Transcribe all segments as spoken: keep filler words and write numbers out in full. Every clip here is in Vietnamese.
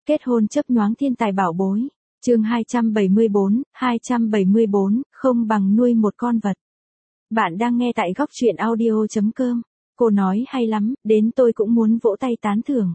Kết hôn chớp nhoáng thiên tài bảo bối. Chương hai trăm bảy mươi bốn, hai trăm bảy mươi bốn, không bằng nuôi một con vật. Bạn đang nghe tại góc truyện audio chấm com. Cô nói hay lắm, đến tôi cũng muốn vỗ tay tán thưởng.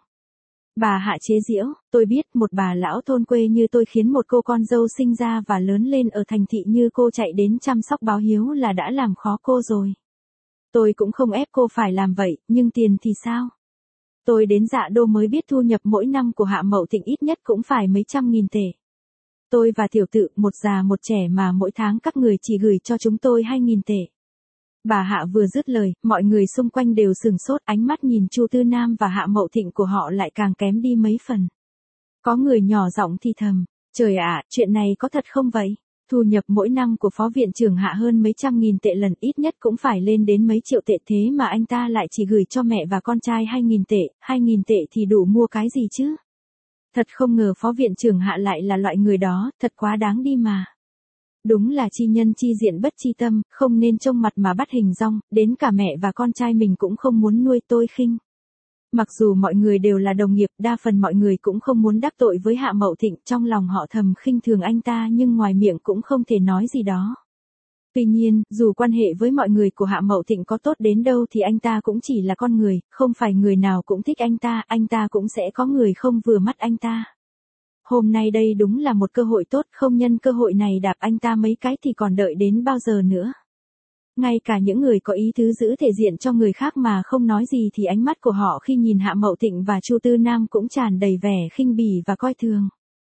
Bà Hạ chế giễu, tôi biết một bà lão thôn quê như tôi khiến một cô con dâu sinh ra và lớn lên ở thành thị như cô chạy đến chăm sóc báo hiếu là đã làm khó cô rồi. Tôi cũng không ép cô phải làm vậy, nhưng tiền thì sao? Tôi đến Dạ Đô mới biết thu nhập mỗi năm của Hạ Mậu Thịnh ít nhất cũng phải mấy trăm nghìn tệ. Tôi và tiểu tự, một già một trẻ mà mỗi tháng các người chỉ gửi cho chúng tôi hai nghìn tệ. Bà Hạ vừa dứt lời, mọi người xung quanh đều sừng sốt, ánh mắt nhìn Chu Tư Nam và Hạ Mậu Thịnh của họ lại càng kém đi mấy phần. Có người nhỏ giọng thì thầm, trời ạ, chuyện này có thật không vậy? Thu nhập mỗi năm của phó viện trưởng Hạ hơn mấy trăm nghìn tệ lần, ít nhất cũng phải lên đến mấy triệu tệ, thế mà anh ta lại chỉ gửi cho mẹ và con trai hai nghìn tệ, hai nghìn tệ thì đủ mua cái gì chứ? Thật không ngờ phó viện trưởng Hạ lại là loại người đó, thật quá đáng đi mà. Đúng là chi nhân chi diện bất chi tâm, không nên trông mặt mà bắt hình dong, đến cả mẹ và con trai mình cũng không muốn nuôi, tôi khinh. Mặc dù mọi người đều là đồng nghiệp, đa phần mọi người cũng không muốn đắc tội với Hạ Mậu Thịnh, trong lòng họ thầm khinh thường anh ta nhưng ngoài miệng cũng không thể nói gì đó. Tuy nhiên, dù quan hệ với mọi người của Hạ Mậu Thịnh có tốt đến đâu thì anh ta cũng chỉ là con người, không phải người nào cũng thích anh ta, anh ta cũng sẽ có người không vừa mắt anh ta. Hôm nay đây đúng là một cơ hội tốt, không nhân cơ hội này đạp anh ta mấy cái thì còn đợi đến bao giờ nữa. Ngay cả những người có ý tứ giữ thể diện cho người khác mà không nói gì thì ánh mắt của họ khi nhìn Hạ Mậu Thịnh và Chu Tư Nam cũng tràn đầy vẻ khinh bỉ và coi thường.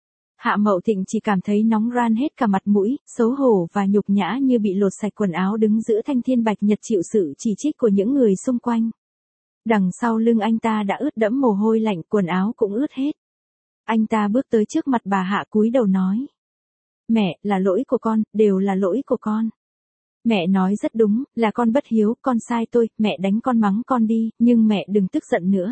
Hạ Mậu Thịnh chỉ cảm thấy nóng ran hết cả mặt mũi, xấu hổ và nhục nhã như bị lột sạch quần áo đứng giữa thanh thiên bạch nhật chịu sự chỉ trích của những người xung quanh. Đằng sau lưng anh ta đã ướt đẫm mồ hôi lạnh, quần áo cũng ướt hết. Anh ta bước tới trước mặt bà Hạ cúi đầu nói. Mẹ, là lỗi của con, đều là lỗi của con. Mẹ nói rất đúng, là con bất hiếu, con sai tôi, mẹ đánh con mắng con đi, nhưng mẹ đừng tức giận nữa.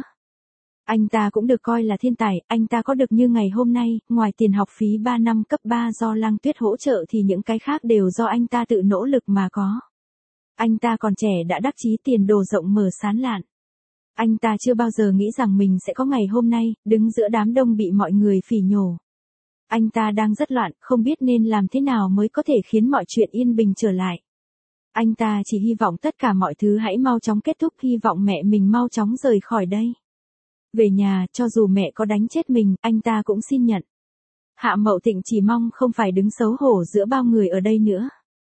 Anh ta cũng được coi là thiên tài, anh ta có được như ngày hôm nay, ngoài tiền học phí ba năm cấp ba do Lăng Tuyết hỗ trợ thì những cái khác đều do anh ta tự nỗ lực mà có. Anh ta còn trẻ đã đắc chí, tiền đồ rộng mở sáng lạn. Anh ta chưa bao giờ nghĩ rằng mình sẽ có ngày hôm nay, đứng giữa đám đông bị mọi người phỉ nhổ. Anh ta đang rất loạn, không biết nên làm thế nào mới có thể khiến mọi chuyện yên bình trở lại. Anh ta chỉ hy vọng tất cả mọi thứ hãy mau chóng kết thúc, hy vọng mẹ mình mau chóng rời khỏi đây. Về nhà, cho dù mẹ có đánh chết mình, anh ta cũng xin nhận. Hạ Mậu Thịnh chỉ mong không phải đứng xấu hổ giữa bao người ở đây nữa.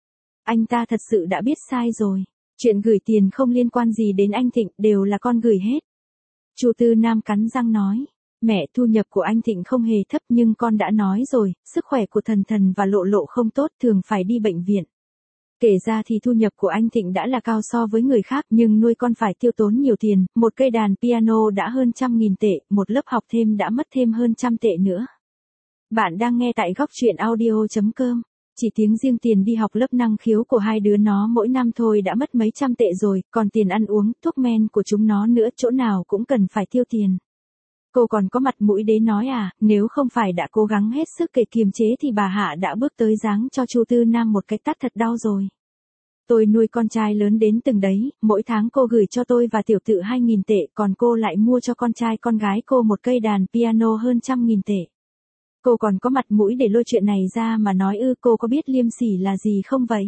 Anh ta thật sự đã biết sai rồi. Chuyện gửi tiền không liên quan gì đến anh Thịnh, đều là con gửi hết. Chu Tư Nam cắn răng nói. Mẹ, thu nhập của anh Thịnh không hề thấp nhưng con đã nói rồi, sức khỏe của Thần Thần và Lộ Lộ không tốt, thường phải đi bệnh viện. Kể ra thì thu nhập của anh Thịnh đã là cao so với người khác nhưng nuôi con phải tiêu tốn nhiều tiền, một cây đàn piano đã hơn trăm nghìn tệ, một lớp học thêm đã mất thêm hơn trăm tệ nữa. Bạn đang nghe tại góc truyện audio chấm com. Chỉ tiếng riêng tiền đi học lớp năng khiếu của hai đứa nó mỗi năm thôi đã mất mấy trăm tệ rồi, còn tiền ăn uống, thuốc men của chúng nó nữa, chỗ nào cũng cần phải tiêu tiền. Cô còn có mặt mũi để nói à, nếu không phải đã cố gắng hết sức để kiềm chế thì bà Hạ đã bước tới giáng cho Chu Tư Nam một cái tát thật đau rồi. Tôi nuôi con trai lớn đến từng đấy, mỗi tháng cô gửi cho tôi và tiểu tự hai nghìn tệ, còn cô lại mua cho con trai con gái cô một cây đàn piano hơn trăm nghìn tệ. Cô còn có mặt mũi để lôi chuyện này ra mà nói ư, cô có biết liêm sỉ là gì không vậy?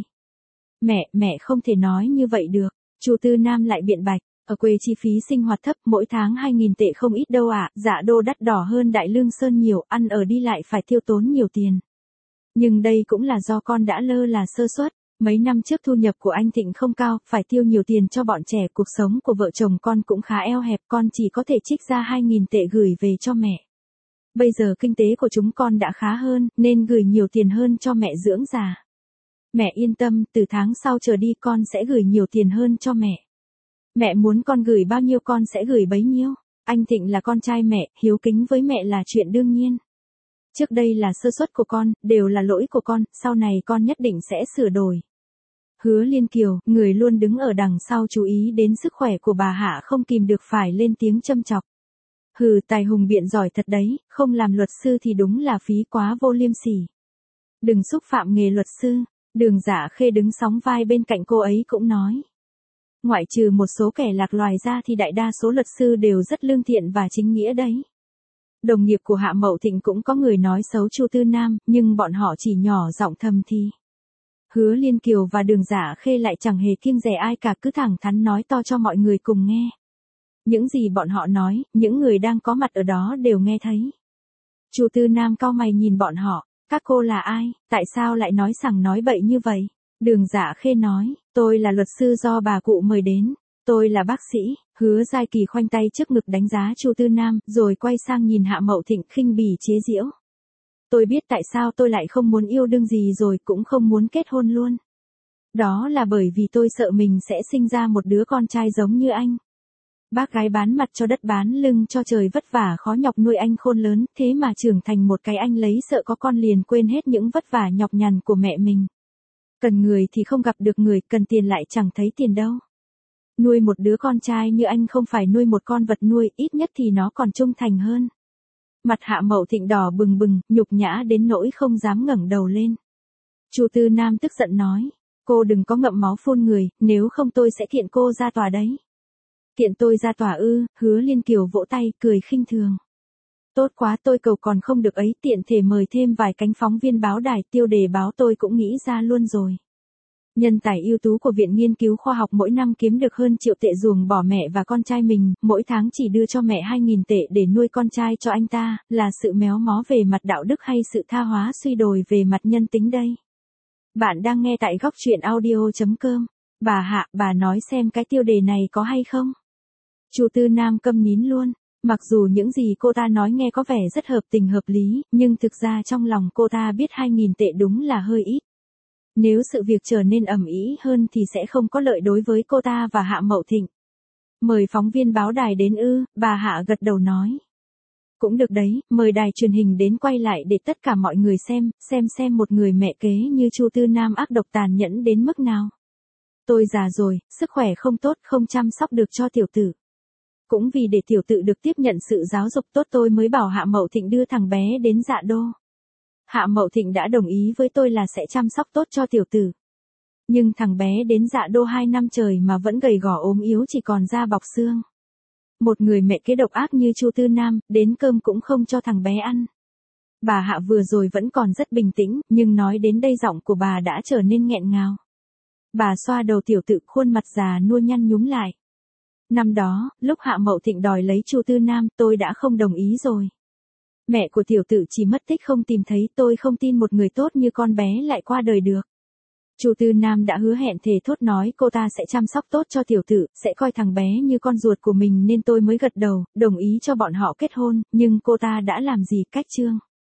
Mẹ, mẹ không thể nói như vậy được. Chu Tư Nam lại biện bạch, ở quê chi phí sinh hoạt thấp, mỗi tháng hai nghìn tệ không ít đâu ạ, à. Dạ Đô đắt đỏ hơn Đại Lương Sơn nhiều, ăn ở đi lại phải tiêu tốn nhiều tiền. Nhưng đây cũng là do con đã lơ là sơ suất. Mấy năm trước thu nhập của anh Thịnh không cao, phải tiêu nhiều tiền cho bọn trẻ, cuộc sống của vợ chồng con cũng khá eo hẹp, con chỉ có thể trích ra hai nghìn tệ gửi về cho mẹ. Bây giờ kinh tế của chúng con đã khá hơn, nên gửi nhiều tiền hơn cho mẹ dưỡng già. Mẹ yên tâm, từ tháng sau trở đi con sẽ gửi nhiều tiền hơn cho mẹ. Mẹ muốn con gửi bao nhiêu con sẽ gửi bấy nhiêu. Anh Thịnh là con trai mẹ, hiếu kính với mẹ là chuyện đương nhiên. Trước đây là sơ suất của con, đều là lỗi của con, sau này con nhất định sẽ sửa đổi. Hứa Liên Kiều, người luôn đứng ở đằng sau chú ý đến sức khỏe của bà Hạ không kìm được phải lên tiếng châm chọc. Hừ, tài hùng biện giỏi thật đấy, không làm luật sư thì đúng là phí quá vô liêm sỉ. Đừng xúc phạm nghề luật sư. Đường Dạ Khê đứng sóng vai bên cạnh cô ấy cũng nói. Ngoại trừ một số kẻ lạc loài ra thì đại đa số luật sư đều rất lương thiện và chính nghĩa đấy. Đồng nghiệp của Hạ Mậu Thịnh cũng có người nói xấu Chu Tư Nam, nhưng bọn họ chỉ nhỏ giọng thầm thì. Hứa Liên Kiều và Đường Dạ Khê lại chẳng hề kiêng dè ai cả, cứ thẳng thắn nói to cho mọi người cùng nghe. Những gì bọn họ nói, những người đang có mặt ở đó đều nghe thấy. Chu Tư Nam cau mày nhìn bọn họ, các cô là ai, tại sao lại nói sằng nói bậy như vậy? Đường Dạ Khê nói, tôi là luật sư do bà cụ mời đến, tôi là bác sĩ. Hứa Giai Kỳ khoanh tay trước ngực đánh giá Chu Tư Nam, rồi quay sang nhìn Hạ Mậu Thịnh khinh bỉ chế giễu. Tôi biết tại sao tôi lại không muốn yêu đương gì rồi cũng không muốn kết hôn luôn. Đó là bởi vì tôi sợ mình sẽ sinh ra một đứa con trai giống như anh. Bác gái bán mặt cho đất bán lưng cho trời vất vả khó nhọc nuôi anh khôn lớn, thế mà trưởng thành một cái anh lấy sợ có con liền quên hết những vất vả nhọc nhằn của mẹ mình. Cần người thì không gặp được người, cần tiền lại chẳng thấy tiền đâu. Nuôi một đứa con trai như anh không phải nuôi một con vật nuôi, ít nhất thì nó còn trung thành hơn. Mặt Hạ Mậu Thịnh đỏ bừng bừng, nhục nhã đến nỗi không dám ngẩng đầu lên. Chu Tư Nam tức giận nói, cô đừng có ngậm máu phun người, nếu không tôi sẽ kiện cô ra tòa đấy. Kiện tôi ra tòa ư? Hứa Liên Kiều vỗ tay, cười khinh thường. Tốt quá, tôi cầu còn không được ấy, tiện thể mời thêm vài cánh phóng viên báo đài, tiêu đề báo tôi cũng nghĩ ra luôn rồi. Nhân tài ưu tú của Viện Nghiên cứu Khoa học mỗi năm kiếm được hơn triệu tệ ruồng bỏ mẹ và con trai mình, mỗi tháng chỉ đưa cho mẹ hai nghìn tệ để nuôi con trai cho anh ta, là sự méo mó về mặt đạo đức hay sự tha hóa suy đồi về mặt nhân tính đây? Bạn đang nghe tại góc truyện audio chấm com. Bà Hạ, bà nói xem cái tiêu đề này có hay không? Chu Tư Nam câm nín luôn. Mặc dù những gì cô ta nói nghe có vẻ rất hợp tình hợp lý, nhưng thực ra trong lòng cô ta biết hai nghìn tệ đúng là hơi ít. Nếu sự việc trở nên ầm ĩ hơn thì sẽ không có lợi đối với cô ta và Hạ Mậu Thịnh. Mời phóng viên báo đài đến ư? Bà Hạ gật đầu nói. Cũng được đấy, mời đài truyền hình đến quay lại để tất cả mọi người xem, xem xem một người mẹ kế như Chu Tư Nam ác độc tàn nhẫn đến mức nào. Tôi già rồi, sức khỏe không tốt, không chăm sóc được cho tiểu tử. Cũng vì để tiểu tự được tiếp nhận sự giáo dục tốt tôi mới bảo Hạ Mậu Thịnh đưa thằng bé đến Dạ Đô. Hạ Mậu Thịnh đã đồng ý với tôi là sẽ chăm sóc tốt cho tiểu tử. Nhưng thằng bé đến Dạ Đô hai năm trời mà vẫn gầy gò ốm yếu chỉ còn da bọc xương. Một người mẹ kế độc ác như Chu Tư Nam, đến cơm cũng không cho thằng bé ăn. Bà Hạ vừa rồi vẫn còn rất bình tĩnh, nhưng nói đến đây giọng của bà đã trở nên nghẹn ngào. Bà xoa đầu tiểu tự, khuôn mặt già nua nhăn nhúm lại. Năm đó, lúc Hạ Mậu Thịnh đòi lấy Chu Tư Nam, tôi đã không đồng ý rồi. Mẹ của tiểu tử chỉ mất tích không tìm thấy, tôi không tin một người tốt như con bé lại qua đời được. Chu Tư Nam đã hứa hẹn thề thốt nói cô ta sẽ chăm sóc tốt cho tiểu tử, sẽ coi thằng bé như con ruột của mình nên tôi mới gật đầu, đồng ý cho bọn họ kết hôn, nhưng cô ta đã làm gì cách chương.